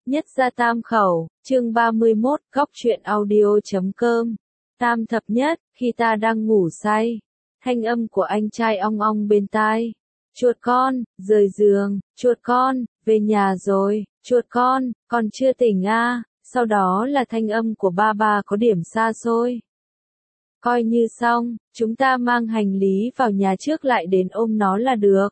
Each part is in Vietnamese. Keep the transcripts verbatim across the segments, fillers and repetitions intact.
Nhất gia tam khẩu, chương ba mươi mốt, góc truyện audio chấm com. Tam thập nhất, khi ta đang ngủ say, thanh âm của anh trai ong ong bên tai. Chuột con, rời giường, chuột con, về nhà rồi, chuột con, còn chưa tỉnh à, sau đó là thanh âm của ba ba có điểm xa xôi. Coi như xong, chúng ta mang hành lý vào nhà trước lại đến ôm nó là được.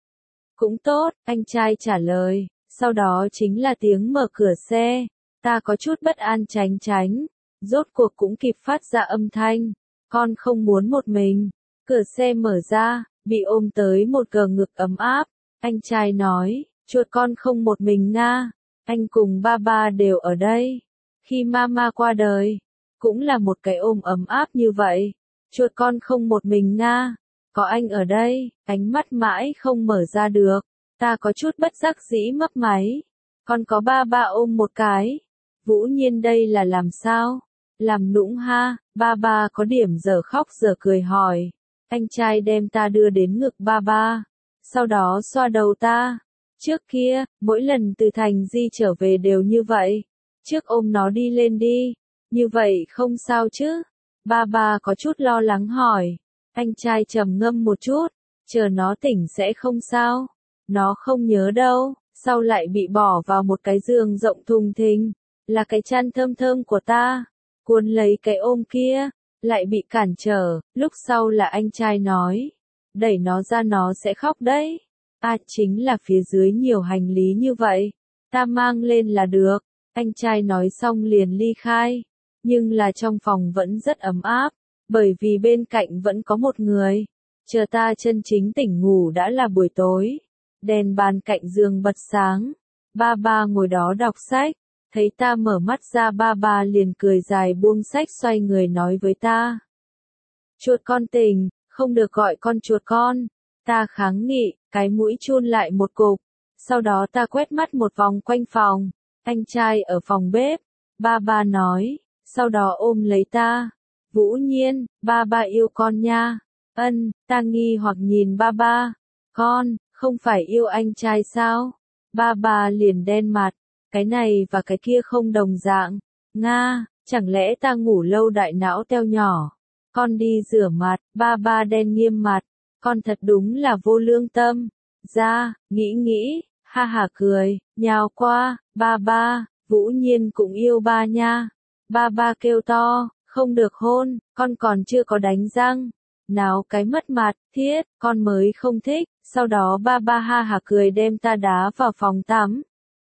Cũng tốt, anh trai trả lời. Sau đó chính là tiếng mở cửa xe, ta có chút bất an tránh tránh, rốt cuộc cũng kịp phát ra âm thanh, con không muốn một mình, cửa xe mở ra, bị ôm tới một gờ ngực ấm áp, anh trai nói, chuột con không một mình nga, anh cùng ba ba đều ở đây, khi mama qua đời, cũng là một cái ôm ấm áp như vậy, chuột con không một mình nga, có anh ở đây, ánh mắt mãi không mở ra được. Ta có chút bất giác dĩ mấp máy. Con có ba ba ôm một cái. Vũ Nhiên đây là làm sao? Làm nũng ha, ba ba có điểm giờ khóc giờ cười hỏi. Anh trai đem ta đưa đến ngực ba ba. Sau đó xoa đầu ta. Trước kia, mỗi lần từ thành Di trở về đều như vậy. Trước ôm nó đi lên đi. Như vậy không sao chứ? Ba ba có chút lo lắng hỏi. Anh trai trầm ngâm một chút. Chờ nó tỉnh sẽ không sao. Nó không nhớ đâu, sau lại bị bỏ vào một cái giường rộng thùng thình, là cái chăn thơm thơm của ta, cuốn lấy cái ôm kia, lại bị cản trở, lúc sau là anh trai nói, đẩy nó ra nó sẽ khóc đấy, à chính là phía dưới nhiều hành lý như vậy, ta mang lên là được, anh trai nói xong liền ly khai, nhưng là trong phòng vẫn rất ấm áp, bởi vì bên cạnh vẫn có một người, chờ ta chân chính tỉnh ngủ đã là buổi tối. Đèn bàn cạnh giường bật sáng, ba ba ngồi đó đọc sách, thấy ta mở mắt ra ba ba liền cười dài buông sách xoay người nói với ta. Chuột con tỉnh, không được gọi con chuột con, ta kháng nghị, cái mũi chun lại một cục, sau đó ta quét mắt một vòng quanh phòng, anh trai ở phòng bếp, ba ba nói, sau đó ôm lấy ta, Vũ Nhiên, ba ba yêu con nha, ân, ta nghi hoặc nhìn ba ba, con, không phải yêu anh trai sao? Ba ba liền đen mặt, cái này và cái kia không đồng dạng. Nga, chẳng lẽ ta ngủ lâu đại não teo nhỏ? Con đi rửa mặt, ba ba đen nghiêm mặt, con thật đúng là vô lương tâm. Ra, nghĩ nghĩ, ha ha cười, nhào qua, ba ba, Vũ Nhiên cũng yêu ba nha. Ba ba kêu to, không được hôn, con còn chưa có đánh răng. Nào cái mất mặt, thiết, con mới không thích. Sau đó ba ba ha hả cười đem ta đá vào phòng tắm.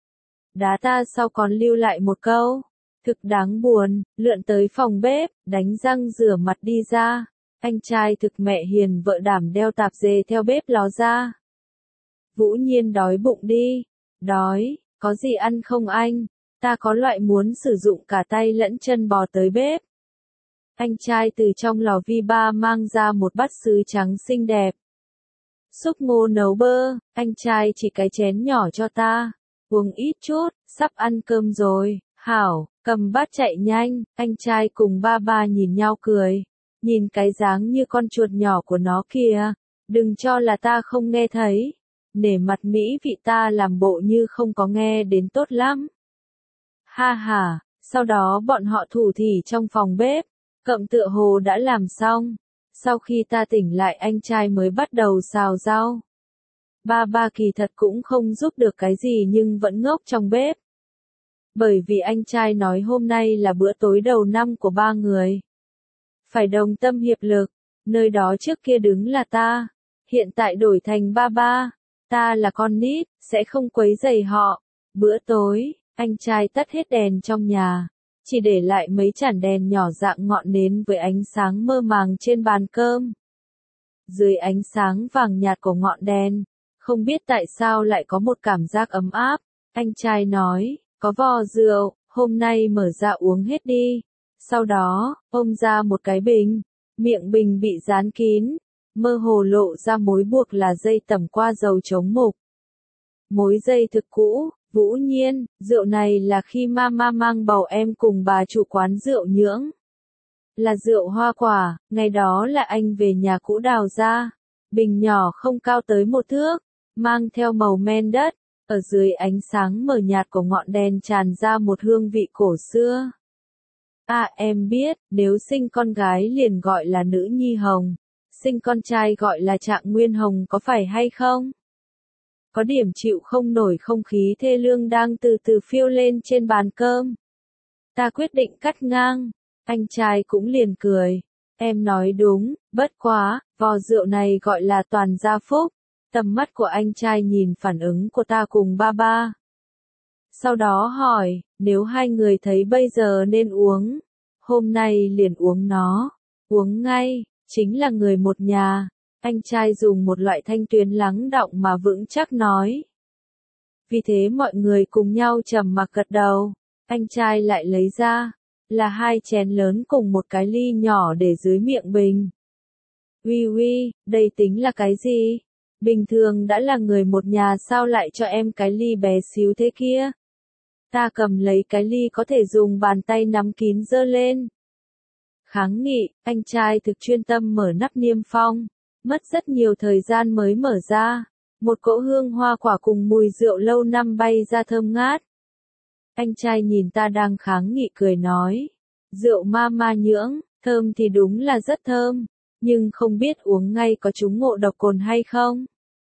Đá ta sau còn lưu lại một câu. Thực đáng buồn, lượn tới phòng bếp, đánh răng rửa mặt đi ra. Anh trai thực mẹ hiền vợ đảm đeo tạp dề theo bếp ló ra. Vũ Nhiên đói bụng đi. Đói, có gì ăn không anh? Ta có loại muốn sử dụng cả tay lẫn chân bò tới bếp. Anh trai từ trong lò vi ba mang ra một bát sứ trắng xinh đẹp. Xúc ngô nấu bơ, anh trai chỉ cái chén nhỏ cho ta, uống ít chút, sắp ăn cơm rồi, hảo, cầm bát chạy nhanh, anh trai cùng ba ba nhìn nhau cười, nhìn cái dáng như con chuột nhỏ của nó kìa, đừng cho là ta không nghe thấy, nể mặt mỹ vị ta làm bộ như không có nghe đến tốt lắm. Ha ha, sau đó bọn họ thủ thỉ trong phòng bếp, cậm tựa hồ đã làm xong. Sau khi ta tỉnh lại anh trai mới bắt đầu xào rau. Ba ba kỳ thật cũng không giúp được cái gì nhưng vẫn ngốc trong bếp. Bởi vì anh trai nói hôm nay là bữa tối đầu năm của ba người. Phải đồng tâm hiệp lực, nơi đó trước kia đứng là ta, hiện tại đổi thành ba ba, ta là con nít, sẽ không quấy rầy họ. Bữa tối, anh trai tắt hết đèn trong nhà. Chỉ để lại mấy chản đèn nhỏ dạng ngọn nến với ánh sáng mơ màng trên bàn cơm. Dưới ánh sáng vàng nhạt của ngọn đèn, không biết tại sao lại có một cảm giác ấm áp. Anh trai nói, có vò rượu, hôm nay mở ra uống hết đi. Sau đó, ôm ra một cái bình, miệng bình bị dán kín, mơ hồ lộ ra mối buộc là dây tẩm qua dầu chống mục. Mối dây thực cũ. Vũ Nhiên, rượu này là khi mama mang bầu em cùng bà chủ quán rượu nhưỡng. Là rượu hoa quả, ngày đó là anh về nhà cũ đào ra. Bình nhỏ không cao tới một thước, mang theo màu men đất, ở dưới ánh sáng mờ nhạt của ngọn đèn tràn ra một hương vị cổ xưa. À em biết, nếu sinh con gái liền gọi là Nữ Nhi Hồng, sinh con trai gọi là Trạng Nguyên Hồng có phải hay không? Có điểm chịu không nổi không khí thê lương đang từ từ phiêu lên trên bàn cơm. Ta quyết định cắt ngang, anh trai cũng liền cười. Em nói đúng, bất quá, vò rượu này gọi là Toàn Gia Phúc. Tầm mắt của anh trai nhìn phản ứng của ta cùng ba ba. Sau đó hỏi, nếu hai người thấy bây giờ nên uống, hôm nay liền uống nó, uống ngay, chính là người một nhà. Anh trai dùng một loại thanh tuyến lắng đọng mà vững chắc nói. Vì thế mọi người cùng nhau trầm mặc gật đầu. Anh trai lại lấy ra, là hai chén lớn cùng một cái ly nhỏ để dưới miệng bình. Uy uy, đây tính là cái gì? Bình thường đã là người một nhà sao lại cho em cái ly bé xíu thế kia? Ta cầm lấy cái ly có thể dùng bàn tay nắm kín giơ lên. Kháng nghị, anh trai thực chuyên tâm mở nắp niêm phong. Mất rất nhiều thời gian mới mở ra. Một cỗ hương hoa quả cùng mùi rượu lâu năm bay ra thơm ngát. Anh trai nhìn ta đang kháng nghị cười nói. Rượu ma ma nhưỡng, thơm thì đúng là rất thơm. Nhưng không biết uống ngay có trúng ngộ độc cồn hay không?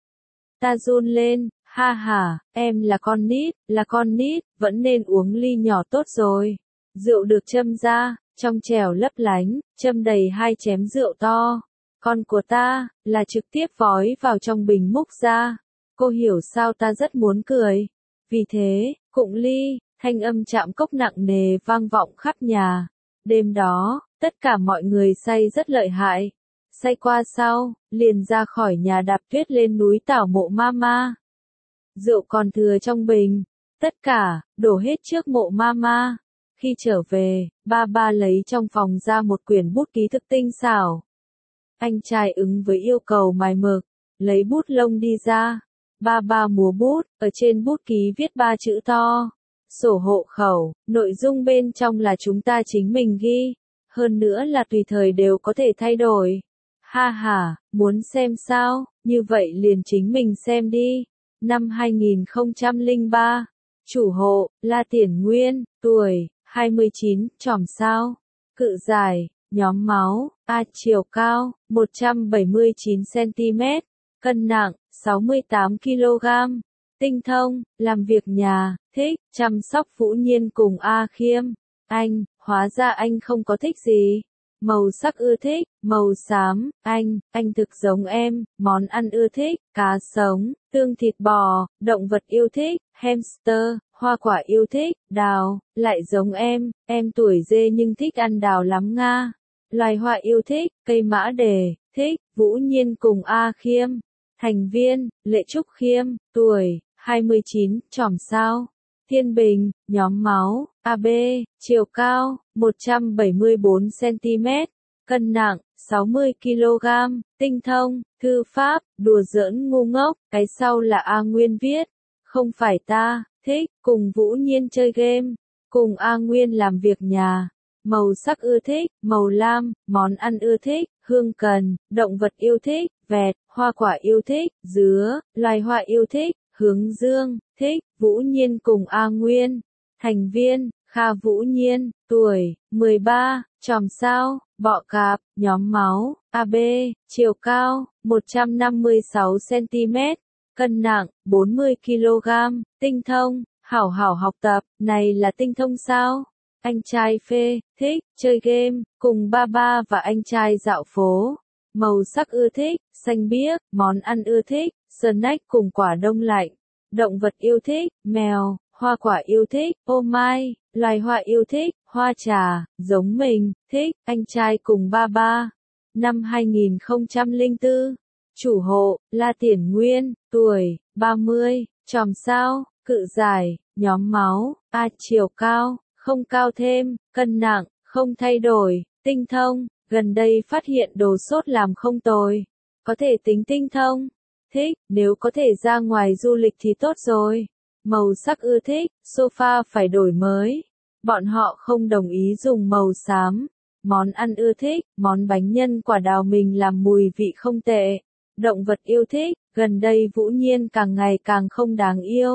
Ta run lên, ha ha, em là con nít, là con nít, vẫn nên uống ly nhỏ tốt rồi. Rượu được châm ra, trong chèo lấp lánh, châm đầy hai chén rượu to. Con của ta, là trực tiếp vói vào trong bình múc ra. Cô hiểu sao ta rất muốn cười. Vì thế, cụng ly, thanh âm chạm cốc nặng nề vang vọng khắp nhà. Đêm đó, tất cả mọi người say rất lợi hại. Say qua sau, liền ra khỏi nhà đạp tuyết lên núi Tảo Mộ Ma Ma. Rượu còn thừa trong bình, tất cả, đổ hết trước mộ ma ma. Khi trở về, ba ba lấy trong phòng ra một quyển bút ký thực tinh xảo. Anh trai ứng với yêu cầu mài mực, lấy bút lông đi ra. Ba ba múa bút, ở trên bút ký viết ba chữ to. Sổ hộ khẩu, nội dung bên trong là chúng ta chính mình ghi. Hơn nữa là tùy thời đều có thể thay đổi. Ha ha, muốn xem sao, như vậy liền chính mình xem đi. Năm hai nghìn không trăm lẻ ba, chủ hộ, La Tiển Nguyên, tuổi, hai mươi chín, chòm sao, cự dài, nhóm máu, A chiều cao, một trăm bảy mươi chín xăng ti mét, cân nặng, sáu mươi tám ki lô gam, tinh thông, làm việc nhà, thích, chăm sóc Vũ Nhiên cùng A Khiêm. Anh, hóa ra anh không có thích gì. Màu sắc ưa thích, màu xám, anh, anh thực giống em, món ăn ưa thích, cá sống, tương thịt bò, động vật yêu thích, hamster, hoa quả yêu thích, đào, lại giống em, em tuổi dê nhưng thích ăn đào lắm nga. Loài hoa yêu thích, cây mã đề, thích, Vũ Nhiên cùng A Khiêm. Thành viên, Lệ Trúc Khiêm, tuổi, hai mươi chín, chòm sao. Thiên Bình, nhóm máu, a bê, chiều cao, một trăm bảy mươi bốn xăng ti mét, cân nặng, sáu mươi ki lô gam, tinh thông, thư pháp, đùa giỡn ngu ngốc, cái sau là A Nguyên viết. Không phải ta, thích, cùng Vũ Nhiên chơi game, cùng A Nguyên làm việc nhà. Màu sắc ưa thích, màu lam, món ăn ưa thích, hương cần, động vật yêu thích, vẹt, hoa quả yêu thích, dứa, loài hoa yêu thích, hướng dương, thích, Vũ Nhiên cùng A Nguyên. Thành viên, Kha Vũ Nhiên, tuổi, mười ba, chòm sao, bọ cạp, nhóm máu, a bê, chiều cao, một trăm năm mươi sáu xăng ti mét, cân nặng, bốn mươi ki lô gam, tinh thông, hảo hảo học tập, này là tinh thông sao? Anh trai phê, thích, chơi game, cùng ba ba và anh trai dạo phố. Màu sắc ưa thích, xanh biếc, món ăn ưa thích, snack cùng quả đông lạnh. Động vật yêu thích, mèo, hoa quả yêu thích, ô mai, loài hoa yêu thích, hoa trà, giống mình, thích, anh trai cùng ba ba. Năm hai nghìn không trăm lẻ bốn, chủ hộ, La Tiển Nguyên, tuổi, ba mươi, chòm sao, cự dài, nhóm máu, A chiều cao, không cao thêm, cân nặng, không thay đổi, tinh thông, gần đây phát hiện đồ sốt làm không tồi. Có thể tính tinh thông. Thích, nếu có thể ra ngoài du lịch thì tốt rồi. Màu sắc ưa thích, sofa phải đổi mới. Bọn họ không đồng ý dùng màu xám. Món ăn ưa thích, món bánh nhân quả đào mình làm mùi vị không tệ. Động vật yêu thích, gần đây Vũ Nhiên càng ngày càng không đáng yêu.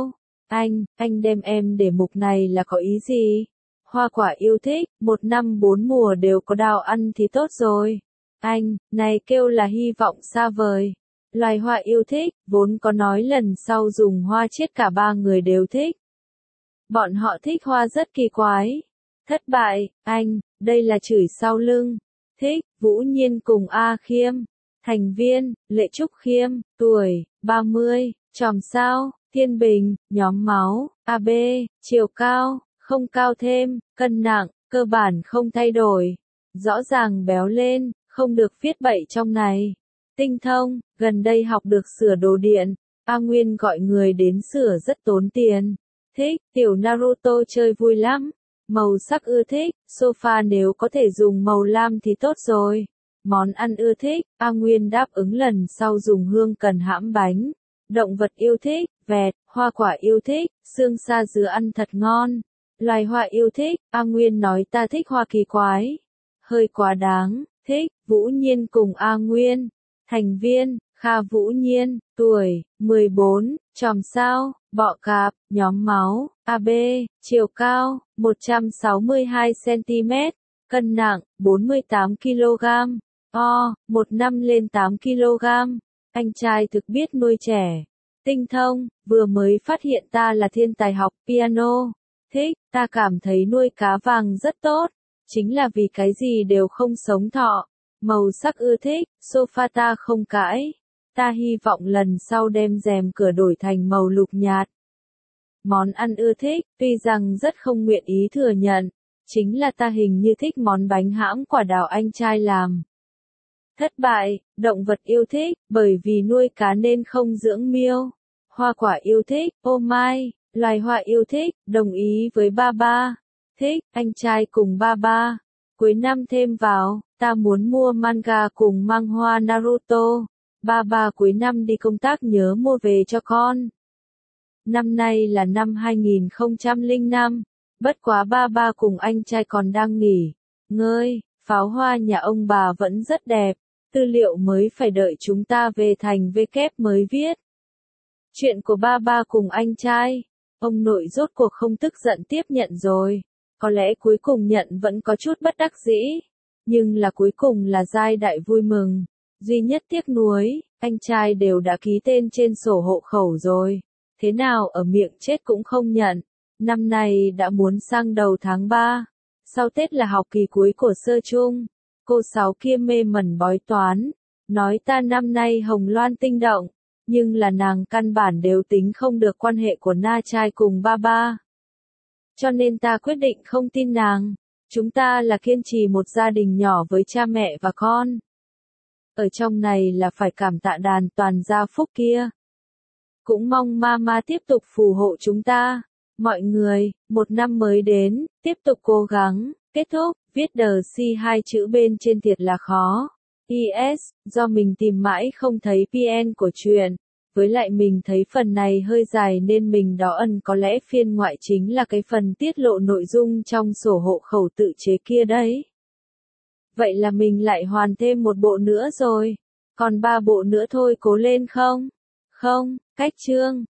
Anh, anh đem em để mục này là có ý gì? Hoa quả yêu thích, một năm bốn mùa đều có đào ăn thì tốt rồi. Anh, này kêu là hy vọng xa vời. Loài hoa yêu thích, vốn có nói lần sau dùng hoa chiết cả ba người đều thích. Bọn họ thích hoa rất kỳ quái. Thất bại, anh, đây là chửi sau lưng. Thích, Vũ Nhiên cùng A Khiêm. Thành viên, Lệ Trúc Khiêm, tuổi, ba mươi, chòm sao, Thiên Bình, nhóm máu, a bê, chiều cao, không cao thêm, cân nặng, cơ bản không thay đổi. Rõ ràng béo lên, không được viết bậy trong này. Tinh thông, gần đây học được sửa đồ điện, A Nguyên gọi người đến sửa rất tốn tiền. Thích, tiểu Naruto chơi vui lắm. Màu sắc ưa thích, sofa nếu có thể dùng màu lam thì tốt rồi. Món ăn ưa thích, A Nguyên đáp ứng lần sau dùng hương cần hãm bánh. Động vật yêu thích, vẹt, hoa quả yêu thích, xương sa dứa ăn thật ngon. Loài hoa yêu thích, A Nguyên nói ta thích hoa kỳ quái. Hơi quá đáng, thích, Vũ Nhiên cùng A Nguyên. Thành viên, Kha Vũ Nhiên, tuổi, mười bốn, chòm sao, bọ cạp, nhóm máu, a bê, chiều cao, một trăm sáu mươi hai xăng ti mét, cân nặng, bốn mươi tám ki lô gam, o, một năm lên tám ki lô gam. Anh trai thực biết nuôi trẻ. Tinh thông, vừa mới phát hiện ta là thiên tài học piano. Thích, ta cảm thấy nuôi cá vàng rất tốt. Chính là vì cái gì đều không sống thọ. Màu sắc ưa thích, sofa ta không cãi. Ta hy vọng lần sau đem rèm cửa đổi thành màu lục nhạt. Món ăn ưa thích, tuy rằng rất không nguyện ý thừa nhận. Chính là ta hình như thích món bánh hãm quả đào anh trai làm. Thất bại, động vật yêu thích, bởi vì nuôi cá nên không dưỡng miêu. Hoa quả yêu thích, ô mai, loài hoa yêu thích, đồng ý với ba ba. Thích, anh trai cùng ba ba. Cuối năm thêm vào, ta muốn mua manga cùng mang hoa Naruto. Ba ba cuối năm đi công tác nhớ mua về cho con. Năm nay là năm hai nghìn không trăm lẻ năm, bất quá ba ba cùng anh trai còn đang nghỉ ngơi, pháo hoa nhà ông bà vẫn rất đẹp, tư liệu mới phải đợi chúng ta về thành V kép mới viết. Chuyện của ba ba cùng anh trai, ông nội rốt cuộc không tức giận tiếp nhận rồi, có lẽ cuối cùng nhận vẫn có chút bất đắc dĩ, nhưng là cuối cùng là giai đại vui mừng, duy nhất tiếc nuối, anh trai đều đã ký tên trên sổ hộ khẩu rồi. Thế nào ở miệng chết cũng không nhận. Năm nay đã muốn sang đầu tháng ba. Sau Tết là học kỳ cuối của sơ chung. Cô Sáu kia mê mẩn bói toán. Nói ta năm nay hồng loan tinh động. Nhưng là nàng căn bản đều tính không được quan hệ của na trai cùng ba ba. Cho nên ta quyết định không tin nàng. Chúng ta là kiên trì một gia đình nhỏ với cha mẹ và con. Ở trong này là phải cảm tạ đàn toàn gia phúc kia. Cũng mong mama tiếp tục phù hộ chúng ta. Mọi người, một năm mới đến, tiếp tục cố gắng. Kết thúc, viết đờ si hai chữ bên trên thiệt là khó. i ét, do mình tìm mãi không thấy pê en của chuyện. Với lại mình thấy phần này hơi dài nên mình đó ẩn có lẽ phiên ngoại chính là cái phần tiết lộ nội dung trong sổ hộ khẩu tự chế kia đấy. Vậy là mình lại hoàn thêm một bộ nữa rồi. Còn ba bộ nữa thôi, cố lên không? Không, cách chương.